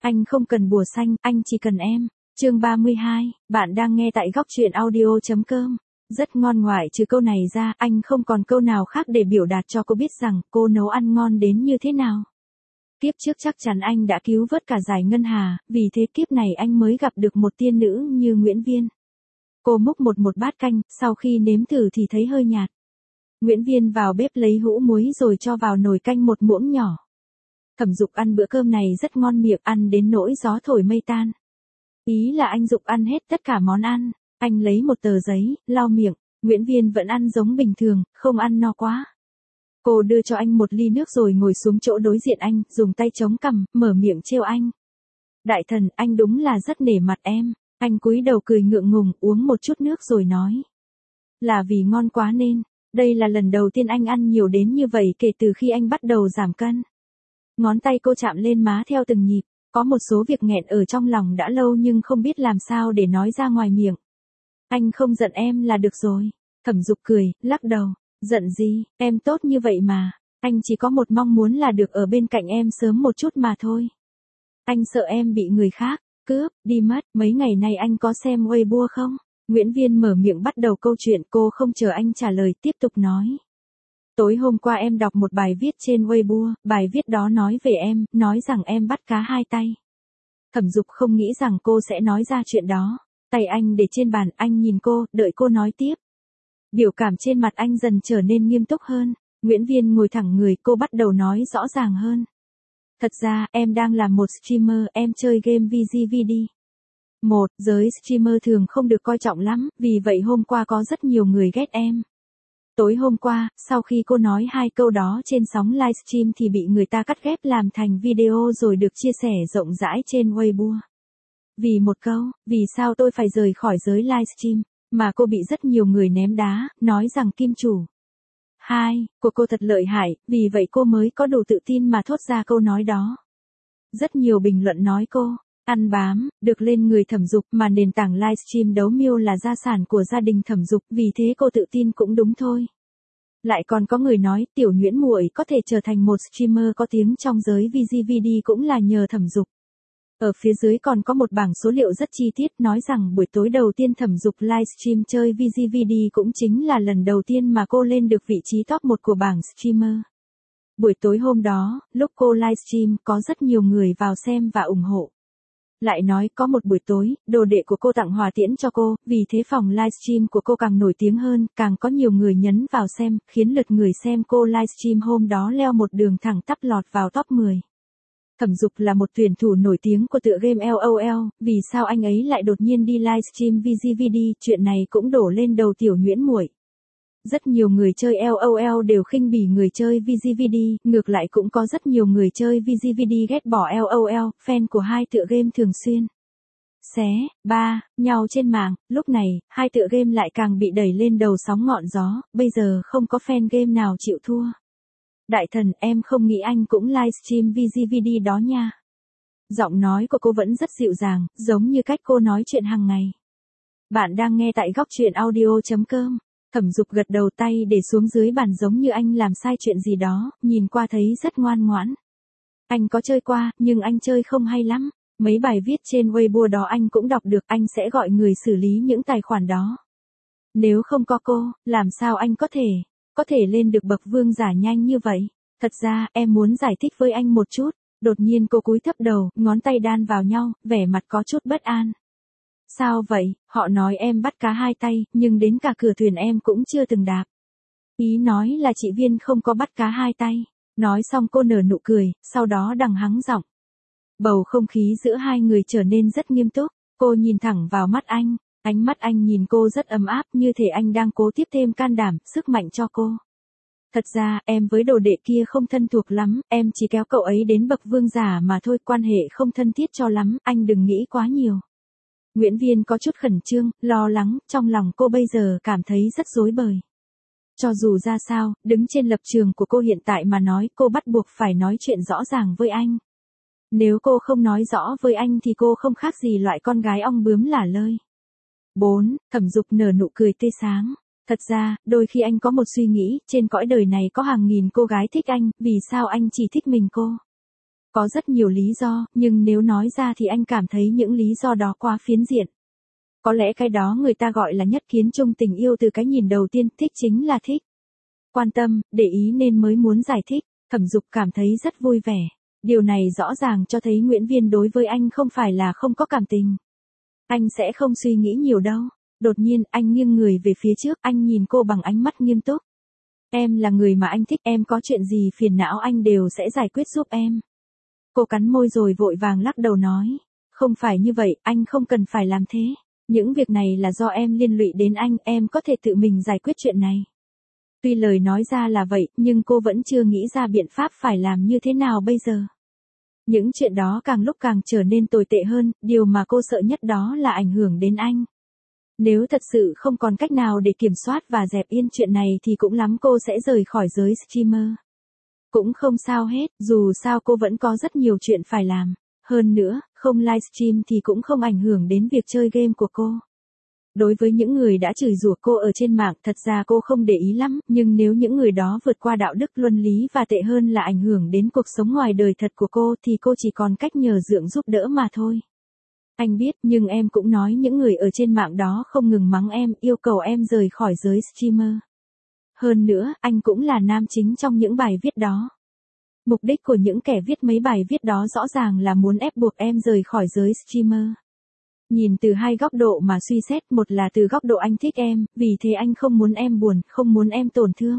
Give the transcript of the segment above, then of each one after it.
Anh không cần bùa xanh, anh chỉ cần em. Chương 32, bạn đang nghe tại góc truyện audio.com. Rất ngon, ngoại trừ câu này ra, anh không còn câu nào khác để biểu đạt cho cô biết rằng cô nấu ăn ngon đến như thế nào. Kiếp trước chắc chắn anh đã cứu vớt cả Giải Ngân Hà, vì thế kiếp này anh mới gặp được một tiên nữ như Nguyễn Viên. Cô múc một bát canh, sau khi nếm thử thì thấy hơi nhạt. Nguyễn Viên vào bếp lấy hũ muối rồi cho vào nồi canh một muỗng nhỏ. Thẩm Dục ăn bữa cơm này rất ngon miệng, ăn đến nỗi gió thổi mây tan. Ý là anh Dục ăn hết tất cả món ăn. Anh lấy một tờ giấy, lau miệng. Nguyễn Viên vẫn ăn giống bình thường, không ăn no quá. Cô đưa cho anh một ly nước rồi ngồi xuống chỗ đối diện anh, dùng tay chống cằm, mở miệng trêu anh. Đại thần, anh đúng là rất nể mặt em. Anh cúi đầu cười ngượng ngùng, uống một chút nước rồi nói. Là vì ngon quá nên, đây là lần đầu tiên anh ăn nhiều đến như vậy kể từ khi anh bắt đầu giảm cân. Ngón tay cô chạm lên má theo từng nhịp, có một số việc nghẹn ở trong lòng đã lâu nhưng không biết làm sao để nói ra ngoài miệng. Anh không giận em là được rồi. Thẩm Dục cười, lắc đầu. Giận gì, em tốt như vậy mà. Anh chỉ có một mong muốn là được ở bên cạnh em sớm một chút mà thôi. Anh sợ em bị người khác cướp đi mất. Mấy ngày nay anh có xem Weibo không? Nguyễn Viên mở miệng bắt đầu câu chuyện, cô không chờ anh trả lời, tiếp tục nói. Tối hôm qua em đọc một bài viết trên Weibo, bài viết đó nói về em, nói rằng em bắt cá hai tay. Thẩm Dục không nghĩ rằng cô sẽ nói ra chuyện đó. Tay anh để trên bàn, anh nhìn cô, đợi cô nói tiếp. Biểu cảm trên mặt anh dần trở nên nghiêm túc hơn. Nguyễn Viên ngồi thẳng người, cô bắt đầu nói rõ ràng hơn. Thật ra, em đang là một streamer, em chơi game VGVD. Giới streamer thường không được coi trọng lắm, vì vậy hôm qua có rất nhiều người ghét em. Tối hôm qua, sau khi cô nói hai câu đó trên sóng livestream thì bị người ta cắt ghép làm thành video rồi được chia sẻ rộng rãi trên Weibo. Vì một câu, vì sao tôi phải rời khỏi giới livestream, mà cô bị rất nhiều người ném đá, nói rằng kim chủ. Của cô thật lợi hại, vì vậy cô mới có đủ tự tin mà thốt ra câu nói đó. Rất nhiều bình luận nói cô ăn bám, được lên người Thẩm Dục, mà nền tảng livestream đấu miêu là gia sản của gia đình Thẩm Dục, vì thế cô tự tin cũng đúng thôi. Lại còn có người nói Tiểu Nhuyễn muội có thể trở thành một streamer có tiếng trong giới VGVD cũng là nhờ Thẩm Dục. Ở phía dưới còn có một bảng số liệu rất chi tiết nói rằng buổi tối đầu tiên Thẩm Dục livestream chơi VGVD cũng chính là lần đầu tiên mà cô lên được vị trí top 1 của bảng streamer. Buổi tối hôm đó, lúc cô livestream có rất nhiều người vào xem và ủng hộ. Lại nói có một buổi tối, đồ đệ của cô tặng hòa tiễn cho cô, vì thế phòng livestream của cô càng nổi tiếng hơn, càng có nhiều người nhấn vào xem, khiến lượt người xem cô livestream hôm đó leo một đường thẳng tắp lọt vào top 10. Thẩm Dục là một tuyển thủ nổi tiếng của tựa game LOL, vì sao anh ấy lại đột nhiên đi livestream VGVD, chuyện này cũng đổ lên đầu Tiểu Nhuyễn muội. Rất nhiều người chơi LOL đều khinh bỉ người chơi VGVD, ngược lại cũng có rất nhiều người chơi VGVD ghét bỏ LOL, fan của hai tựa game thường xuyên nhau trên mạng. Lúc này, hai tựa game lại càng bị đẩy lên đầu sóng ngọn gió, bây giờ không có fan game nào chịu thua. Đại thần, em không nghĩ anh cũng livestream VGVD đó nha. Giọng nói của cô vẫn rất dịu dàng, giống như cách cô nói chuyện hàng ngày. Bạn đang nghe tại góc truyện audio.com. Thẩm Dục gật đầu, tay để xuống dưới bàn giống như anh làm sai chuyện gì đó, nhìn qua thấy rất ngoan ngoãn. Anh có chơi qua, nhưng anh chơi không hay lắm. Mấy bài viết trên Weibo đó anh cũng đọc được, anh sẽ gọi người xử lý những tài khoản đó. Nếu không có cô, làm sao anh có thể lên được bậc vương giả nhanh như vậy? Thật ra, em muốn giải thích với anh một chút. Đột nhiên cô cúi thấp đầu, ngón tay đan vào nhau, vẻ mặt có chút bất an. Sao vậy, họ nói em bắt cá hai tay, nhưng đến cả cửa thuyền em cũng chưa từng đạp. Ý nói là chị Viên không có bắt cá hai tay. Nói xong cô nở nụ cười, sau đó đằng hắng giọng. Bầu không khí giữa hai người trở nên rất nghiêm túc. Cô nhìn thẳng vào mắt anh. Ánh mắt anh nhìn cô rất ấm áp, như thể anh đang cố tiếp thêm can đảm, sức mạnh cho cô. Thật ra, em với đồ đệ kia không thân thuộc lắm, em chỉ kéo cậu ấy đến bậc vương giả mà thôi, quan hệ không thân thiết cho lắm, anh đừng nghĩ quá nhiều. Nguyễn Viên có chút khẩn trương, lo lắng, trong lòng cô bây giờ cảm thấy rất rối bời. Cho dù ra sao, đứng trên lập trường của cô hiện tại mà nói, cô bắt buộc phải nói chuyện rõ ràng với anh. Nếu cô không nói rõ với anh thì cô không khác gì loại con gái ong bướm lả lơi. Thẩm Dục nở nụ cười tươi sáng. Thật ra, đôi khi anh có một suy nghĩ, trên cõi đời này có hàng nghìn cô gái thích anh, vì sao anh chỉ thích mình cô? Có rất nhiều lý do, nhưng nếu nói ra thì anh cảm thấy những lý do đó quá phiến diện. Có lẽ cái đó người ta gọi là nhất kiến chung tình yêu từ cái nhìn đầu tiên, thích chính là thích. Quan tâm, để ý nên mới muốn giải thích. Thẩm Dục cảm thấy rất vui vẻ. Điều này rõ ràng cho thấy Nguyễn Viên đối với anh không phải là không có cảm tình. Anh sẽ không suy nghĩ nhiều đâu. Đột nhiên, anh nghiêng người về phía trước, anh nhìn cô bằng ánh mắt nghiêm túc. Em là người mà anh thích, em có chuyện gì phiền não anh đều sẽ giải quyết giúp em. Cô cắn môi rồi vội vàng lắc đầu nói. Không phải như vậy, anh không cần phải làm thế. Những việc này là do em liên lụy đến anh, em có thể tự mình giải quyết chuyện này. Tuy lời nói ra là vậy, nhưng cô vẫn chưa nghĩ ra biện pháp phải làm như thế nào bây giờ. Những chuyện đó càng lúc càng trở nên tồi tệ hơn, điều mà cô sợ nhất đó là ảnh hưởng đến anh. Nếu thật sự không còn cách nào để kiểm soát và dẹp yên chuyện này thì cũng lắm cô sẽ rời khỏi giới streamer. Cũng không sao hết, dù sao cô vẫn có rất nhiều chuyện phải làm. Hơn nữa, không livestream thì cũng không ảnh hưởng đến việc chơi game của cô. Đối với những người đã chửi rủa cô ở trên mạng, thật ra cô không để ý lắm, nhưng nếu những người đó vượt qua đạo đức luân lý và tệ hơn là ảnh hưởng đến cuộc sống ngoài đời thật của cô thì cô chỉ còn cách nhờ dượng giúp đỡ mà thôi. Anh biết, nhưng em cũng nói những người ở trên mạng đó không ngừng mắng em, yêu cầu em rời khỏi giới streamer. Hơn nữa, anh cũng là nam chính trong những bài viết đó. Mục đích của những kẻ viết mấy bài viết đó rõ ràng là muốn ép buộc em rời khỏi giới streamer. Nhìn từ hai góc độ mà suy xét, một là từ góc độ anh thích em, vì thế anh không muốn em buồn, không muốn em tổn thương.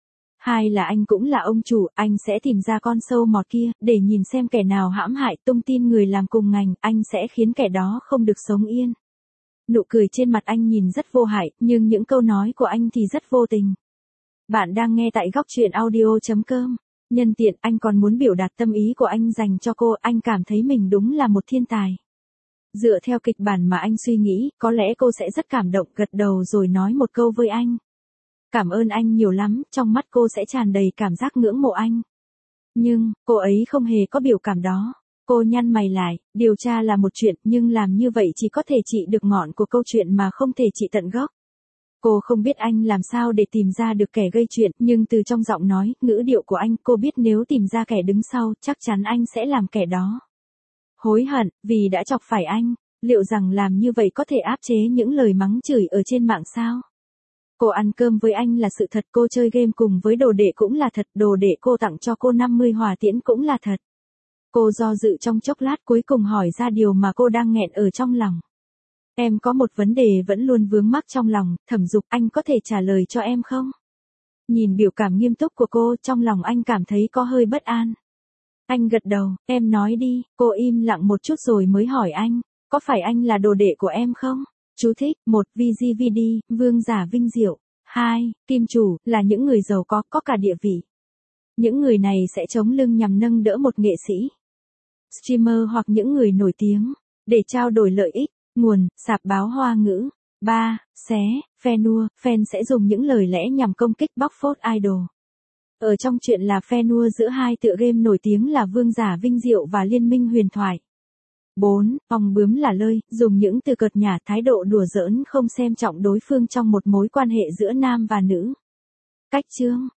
Hai là anh cũng là ông chủ, anh sẽ tìm ra con sâu mọt kia, để nhìn xem kẻ nào hãm hại tung tin người làm cùng ngành, anh sẽ khiến kẻ đó không được sống yên. Nụ cười trên mặt anh nhìn rất vô hại, nhưng những câu nói của anh thì rất vô tình. Bạn đang nghe tại góc truyện audio.com. Nhân tiện anh còn muốn biểu đạt tâm ý của anh dành cho cô, anh cảm thấy mình đúng là một thiên tài. Dựa theo kịch bản mà anh suy nghĩ, có lẽ cô sẽ rất cảm động, gật đầu rồi nói một câu với anh. Cảm ơn anh nhiều lắm, trong mắt cô sẽ tràn đầy cảm giác ngưỡng mộ anh. Nhưng, cô ấy không hề có biểu cảm đó. Cô nhăn mày lại, điều tra là một chuyện, nhưng làm như vậy chỉ có thể trị được ngọn của câu chuyện mà không thể trị tận gốc. Cô không biết anh làm sao để tìm ra được kẻ gây chuyện, nhưng từ trong giọng nói, ngữ điệu của anh, cô biết nếu tìm ra kẻ đứng sau, chắc chắn anh sẽ làm kẻ đó hối hận, vì đã chọc phải anh. Liệu rằng làm như vậy có thể áp chế những lời mắng chửi ở trên mạng sao? Cô ăn cơm với anh là sự thật, cô chơi game cùng với đồ đệ cũng là thật, đồ đệ cô tặng cho cô 50 hỏa tiễn cũng là thật. Cô do dự trong chốc lát cuối cùng hỏi ra điều mà cô đang nghẹn ở trong lòng. Em có một vấn đề vẫn luôn vướng mắc trong lòng, Thẩm Dục, anh có thể trả lời cho em không? Nhìn biểu cảm nghiêm túc của cô, trong lòng anh cảm thấy có hơi bất an. Anh gật đầu, em nói đi, cô im lặng một chút rồi mới hỏi anh, có phải anh là đồ đệ của em không? Chú thích, 1. VGVD, vương giả vinh diệu. 2. Kim chủ, là những người giàu có cả địa vị. Những người này sẽ chống lưng nhằm nâng đỡ một nghệ sĩ, streamer hoặc những người nổi tiếng, để trao đổi lợi ích. Nguồn, sạp báo Hoa ngữ. 3. Xé, Phenua, Phen sẽ dùng những lời lẽ nhằm công kích bóc phốt idol. Ở trong chuyện là Phenua giữa hai tựa game nổi tiếng là Vương giả Vinh Diệu và Liên minh huyền thoại. 4. Ong bướm là lơi, dùng những từ cợt nhả, thái độ đùa giỡn không xem trọng đối phương trong một mối quan hệ giữa nam và nữ. Cách chương